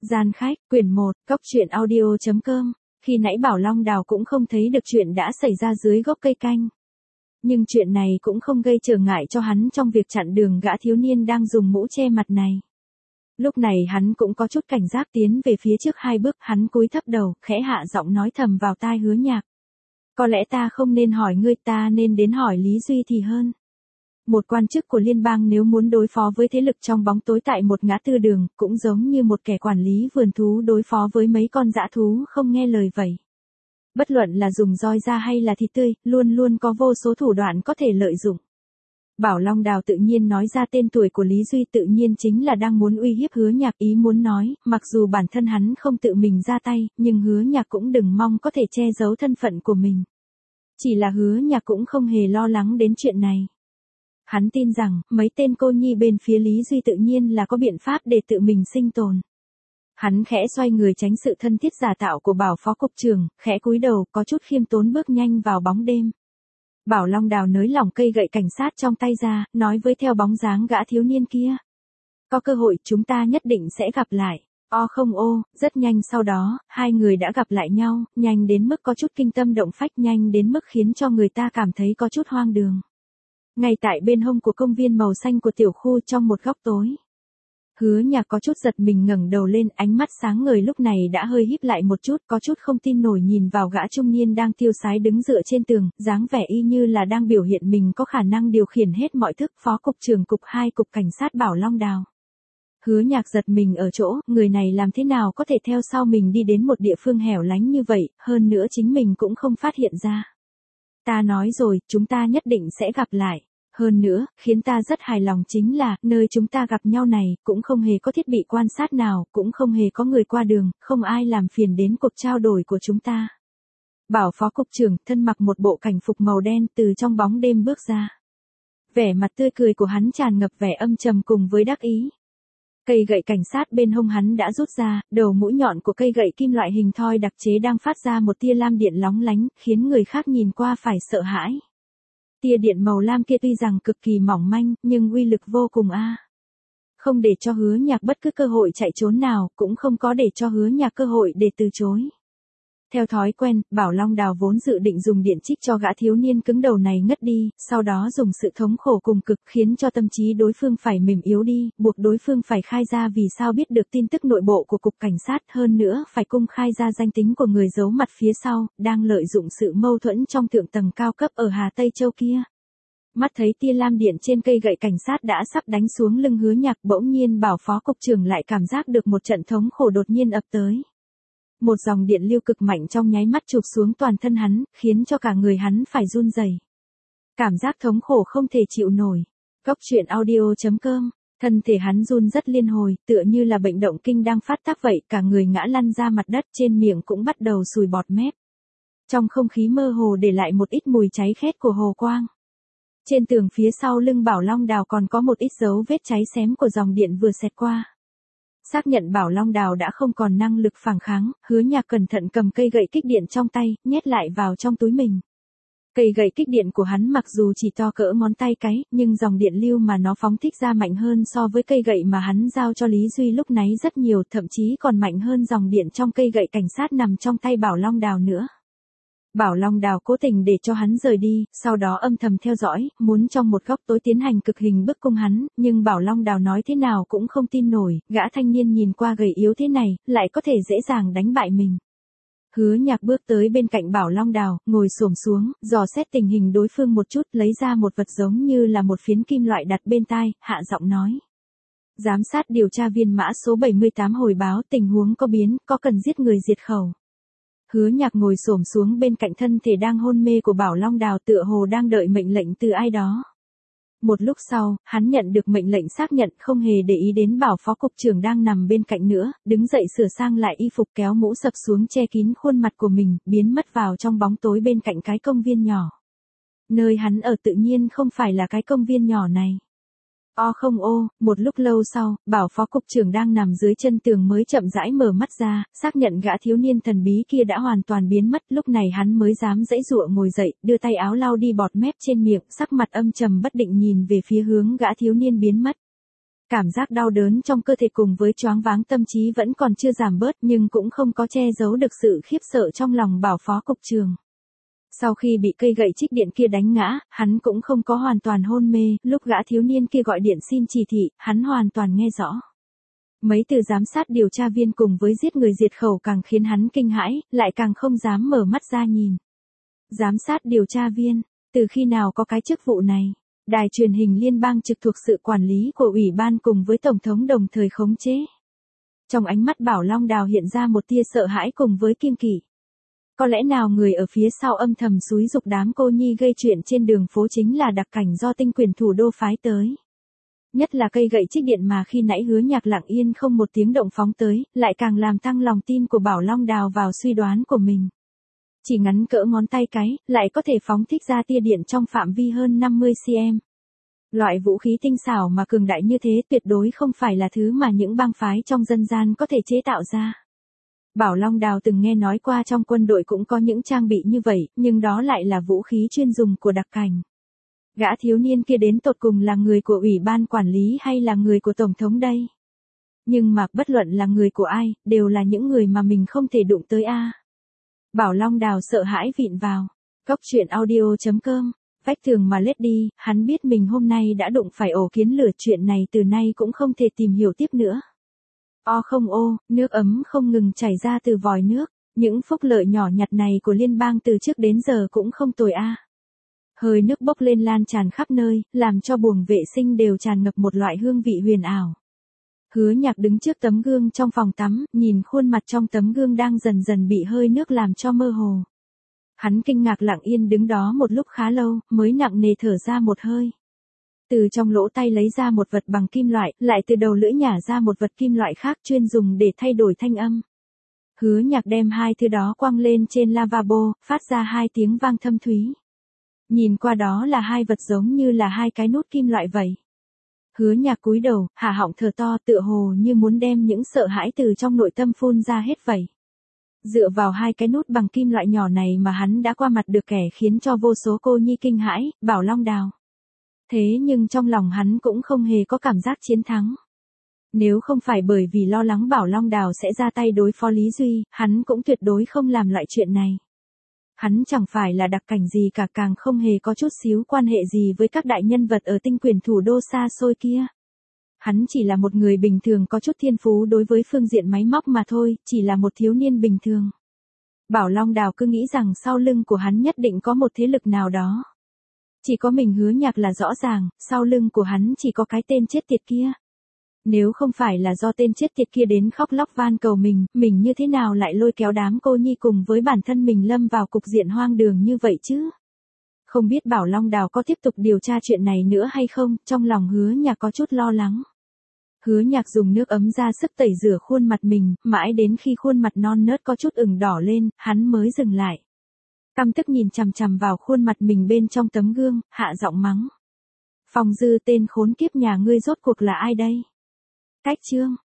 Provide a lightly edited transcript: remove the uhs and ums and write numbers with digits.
Gian khách, quyển 1, Cốc truyện audio.com. Khi nãy Bảo Long Đào cũng không thấy được chuyện đã xảy ra dưới gốc cây canh. Nhưng chuyện này cũng không gây trở ngại cho hắn trong việc chặn đường gã thiếu niên đang dùng mũ che mặt này. Lúc này hắn cũng có chút cảnh giác tiến về phía trước 2 bước, hắn cúi thấp đầu, khẽ hạ giọng nói thầm vào tai Hứa Nhạc. Có lẽ ta không nên hỏi ngươi, ta nên đến hỏi Lý Duy thì hơn. Một quan chức của liên bang nếu muốn đối phó với thế lực trong bóng tối tại một ngã tư đường, cũng giống như một kẻ quản lý vườn thú đối phó với mấy con dã thú không nghe lời vậy. Bất luận là dùng roi da hay là thịt tươi, luôn luôn có vô số thủ đoạn có thể lợi dụng. Bảo Long Đào tự nhiên nói ra tên tuổi của Lý Duy, tự nhiên chính là đang muốn uy hiếp Hứa Nhạc, ý muốn nói, mặc dù bản thân hắn không tự mình ra tay, nhưng Hứa Nhạc cũng đừng mong có thể che giấu thân phận của mình. Chỉ là Hứa Nhạc cũng không hề lo lắng đến chuyện này. Hắn tin rằng, mấy tên cô nhi bên phía Lý Duy tự nhiên là có biện pháp để tự mình sinh tồn. Hắn khẽ xoay người tránh sự thân thiết giả tạo của Bảo phó cục trưởng, khẽ cúi đầu, có chút khiêm tốn bước nhanh vào bóng đêm. Bảo Long Đào nới lỏng cây gậy cảnh sát trong tay ra, nói với theo bóng dáng gã thiếu niên kia. Có cơ hội chúng ta nhất định sẽ gặp lại. Rất nhanh sau đó, hai người đã gặp lại nhau, nhanh đến mức có chút kinh tâm động phách, nhanh đến mức khiến cho người ta cảm thấy có chút hoang đường. Ngay tại bên hông của công viên màu xanh của tiểu khu, trong một góc tối. Hứa Nhạc có chút giật mình ngẩng đầu lên, ánh mắt sáng ngời lúc này đã hơi híp lại một chút, có chút không tin nổi nhìn vào gã trung niên đang tiêu sái đứng dựa trên tường, dáng vẻ y như là đang biểu hiện mình có khả năng điều khiển hết mọi thức. Phó cục trưởng cục 2 cục cảnh sát Bảo Long Đào. Hứa Nhạc giật mình ở chỗ, người này làm thế nào có thể theo sau mình đi đến một địa phương hẻo lánh như vậy, hơn nữa chính mình cũng không phát hiện ra. Ta nói rồi, chúng ta nhất định sẽ gặp lại. Hơn nữa, khiến ta rất hài lòng chính là, nơi chúng ta gặp nhau này, cũng không hề có thiết bị quan sát nào, cũng không hề có người qua đường, không ai làm phiền đến cuộc trao đổi của chúng ta. Bảo phó cục trưởng, thân mặc một bộ cảnh phục màu đen, từ trong bóng đêm bước ra. Vẻ mặt tươi cười của hắn tràn ngập vẻ âm trầm cùng với đắc ý. Cây gậy cảnh sát bên hông hắn đã rút ra, đầu mũi nhọn của cây gậy kim loại hình thoi đặc chế đang phát ra một tia lam điện lóng lánh, khiến người khác nhìn qua phải sợ hãi. Tia điện màu lam kia tuy rằng cực kỳ mỏng manh, nhưng uy lực vô cùng a. Không để cho Hứa Nhạc bất cứ cơ hội chạy trốn nào, cũng không có để cho Hứa Nhạc cơ hội để từ chối. Theo thói quen, Bảo Long Đào vốn dự định dùng điện chích cho gã thiếu niên cứng đầu này ngất đi, sau đó dùng sự thống khổ cùng cực khiến cho tâm trí đối phương phải mềm yếu đi, buộc đối phương phải khai ra vì sao biết được tin tức nội bộ của cục cảnh sát, hơn nữa phải công khai ra danh tính của người giấu mặt phía sau, đang lợi dụng sự mâu thuẫn trong thượng tầng cao cấp ở Hà Tây Châu kia. Mắt thấy tia lam điện trên cây gậy cảnh sát đã sắp đánh xuống lưng Hứa Nhạc, bỗng nhiên Bảo phó cục trưởng lại cảm giác được một trận thống khổ đột nhiên ập tới. Một dòng điện lưu cực mạnh trong nháy mắt chụp xuống toàn thân hắn, khiến cho cả người hắn phải run rẩy. Cảm giác thống khổ không thể chịu nổi. Cốc truyện audio.com. Thân thể hắn run rất liên hồi, tựa như là bệnh động kinh đang phát tác vậy, cả người ngã lăn ra mặt đất, trên miệng cũng bắt đầu sùi bọt mép. Trong không khí mơ hồ để lại một ít mùi cháy khét của hồ quang. Trên tường phía sau lưng Bảo Long Đào còn có một ít dấu vết cháy xém của dòng điện vừa xẹt qua. Xác nhận Bảo Long Đào đã không còn năng lực phản kháng, Hứa Nhạc cẩn thận cầm cây gậy kích điện trong tay, nhét lại vào trong túi mình. Cây gậy kích điện của hắn mặc dù chỉ to cỡ ngón tay cái, nhưng dòng điện lưu mà nó phóng thích ra mạnh hơn so với cây gậy mà hắn giao cho Lý Duy lúc nãy rất nhiều, thậm chí còn mạnh hơn dòng điện trong cây gậy cảnh sát nằm trong tay Bảo Long Đào nữa. Bảo Long Đào cố tình để cho hắn rời đi, sau đó âm thầm theo dõi, muốn trong một góc tối tiến hành cực hình bức cung hắn, nhưng Bảo Long Đào nói thế nào cũng không tin nổi, gã thanh niên nhìn qua gầy yếu thế này, lại có thể dễ dàng đánh bại mình. Hứa Nhạc bước tới bên cạnh Bảo Long Đào, ngồi xổm xuống, dò xét tình hình đối phương một chút, lấy ra một vật giống như là một phiến kim loại đặt bên tai, hạ giọng nói. Giám sát điều tra viên mã số 78 hồi báo tình huống có biến, có cần giết người diệt khẩu. Hứa Nhạc ngồi xổm xuống bên cạnh thân thể đang hôn mê của Bảo Long Đào, tựa hồ đang đợi mệnh lệnh từ ai đó. Một lúc sau, hắn nhận được mệnh lệnh xác nhận, không hề để ý đến Bảo phó cục trưởng đang nằm bên cạnh nữa, đứng dậy sửa sang lại y phục, kéo mũ sập xuống che kín khuôn mặt của mình, biến mất vào trong bóng tối bên cạnh cái công viên nhỏ. Nơi hắn ở tự nhiên không phải là cái công viên nhỏ này. Một lúc lâu sau, Bảo phó cục trưởng đang nằm dưới chân tường mới chậm rãi mở mắt ra, xác nhận gã thiếu niên thần bí kia đã hoàn toàn biến mất, lúc này hắn mới dám giãy giụa ngồi dậy, đưa tay áo lau đi bọt mép trên miệng, sắc mặt âm trầm bất định nhìn về phía hướng gã thiếu niên biến mất. Cảm giác đau đớn trong cơ thể cùng với choáng váng tâm trí vẫn còn chưa giảm bớt nhưng cũng không có che giấu được sự khiếp sợ trong lòng Bảo phó cục trưởng. Sau khi bị cây gậy trích điện kia đánh ngã, hắn cũng không có hoàn toàn hôn mê, lúc gã thiếu niên kia gọi điện xin chỉ thị, hắn hoàn toàn nghe rõ. Mấy từ giám sát điều tra viên cùng với giết người diệt khẩu càng khiến hắn kinh hãi, lại càng không dám mở mắt ra nhìn. Giám sát điều tra viên, từ khi nào có cái chức vụ này? Đài truyền hình liên bang trực thuộc sự quản lý của ủy ban cùng với Tổng thống đồng thời khống chế. Trong ánh mắt Bảo Long Đào hiện ra một tia sợ hãi cùng với kiêng kỵ. Có lẽ nào người ở phía sau âm thầm xúi giục đám cô nhi gây chuyện trên đường phố chính là đặc cảnh do tinh quyền thủ đô phái tới. Nhất là cây gậy trích điện mà khi nãy Hứa Nhạc lặng yên không một tiếng động phóng tới, lại càng làm tăng lòng tin của Bảo Long Đào vào suy đoán của mình. Chỉ ngắn cỡ ngón tay cái, lại có thể phóng thích ra tia điện trong phạm vi hơn 50 cm. Loại vũ khí tinh xảo mà cường đại như thế tuyệt đối không phải là thứ mà những bang phái trong dân gian có thể chế tạo ra. Bảo Long Đào từng nghe nói qua trong quân đội cũng có những trang bị như vậy, nhưng đó lại là vũ khí chuyên dùng của đặc cảnh. Gã thiếu niên kia đến tột cùng là người của ủy ban quản lý hay là người của Tổng thống đây? Nhưng mà bất luận là người của ai, đều là những người mà mình không thể đụng tới a. Bảo Long Đào sợ hãi vịn vào. Cốc truyện audio.com. Vách tường mà lết đi, hắn biết mình hôm nay đã đụng phải ổ kiến lửa, chuyện này từ nay cũng không thể tìm hiểu tiếp nữa. O không ô, nước ấm không ngừng chảy ra từ vòi nước, những phúc lợi nhỏ nhặt này của liên bang từ trước đến giờ cũng không tồi a. Hơi nước bốc lên lan tràn khắp nơi, làm cho buồng vệ sinh đều tràn ngập một loại hương vị huyền ảo. Hứa Nhạc đứng trước tấm gương trong phòng tắm, nhìn khuôn mặt trong tấm gương đang dần dần bị hơi nước làm cho mơ hồ. Hắn kinh ngạc lặng yên đứng đó một lúc khá lâu, mới nặng nề thở ra một hơi. Từ trong lỗ tay lấy ra một vật bằng kim loại, lại từ đầu lưỡi nhả ra một vật kim loại khác chuyên dùng để thay đổi thanh âm. Hứa Nhạc đem hai thứ đó quăng lên trên lavabo, phát ra hai tiếng vang thâm thúy. Nhìn qua đó là hai vật giống như là hai cái nút kim loại vậy. Hứa Nhạc cúi đầu, hạ họng thở to tựa hồ như muốn đem những sợ hãi từ trong nội tâm phun ra hết vậy. Dựa vào hai cái nút bằng kim loại nhỏ này mà hắn đã qua mặt được kẻ khiến cho vô số cô nhi kinh hãi, Bảo Long Đào. Thế nhưng trong lòng hắn cũng không hề có cảm giác chiến thắng. Nếu không phải bởi vì lo lắng Bảo Long Đào sẽ ra tay đối phó Lý Duy, hắn cũng tuyệt đối không làm loại chuyện này. Hắn chẳng phải là đặc cảnh gì cả, càng không hề có chút xíu quan hệ gì với các đại nhân vật ở tinh quyền thủ đô xa xôi kia. Hắn chỉ là một người bình thường có chút thiên phú đối với phương diện máy móc mà thôi, chỉ là một thiếu niên bình thường. Bảo Long Đào cứ nghĩ rằng sau lưng của hắn nhất định có một thế lực nào đó. Chỉ có mình Hứa Nhạc là rõ ràng, sau lưng của hắn chỉ có cái tên chết tiệt kia. Nếu không phải là do tên chết tiệt kia đến khóc lóc van cầu mình như thế nào lại lôi kéo đám cô nhi cùng với bản thân mình lâm vào cục diện hoang đường như vậy chứ? Không biết Bảo Long Đào có tiếp tục điều tra chuyện này nữa hay không, trong lòng Hứa Nhạc có chút lo lắng. Hứa Nhạc dùng nước ấm ra sức tẩy rửa khuôn mặt mình, mãi đến khi khuôn mặt non nớt có chút ửng đỏ lên, hắn mới dừng lại. Căm tức nhìn chằm chằm vào khuôn mặt mình bên trong tấm gương, hạ giọng mắng. Phong Dư, tên khốn kiếp nhà ngươi rốt cuộc là ai đây? Cách chương.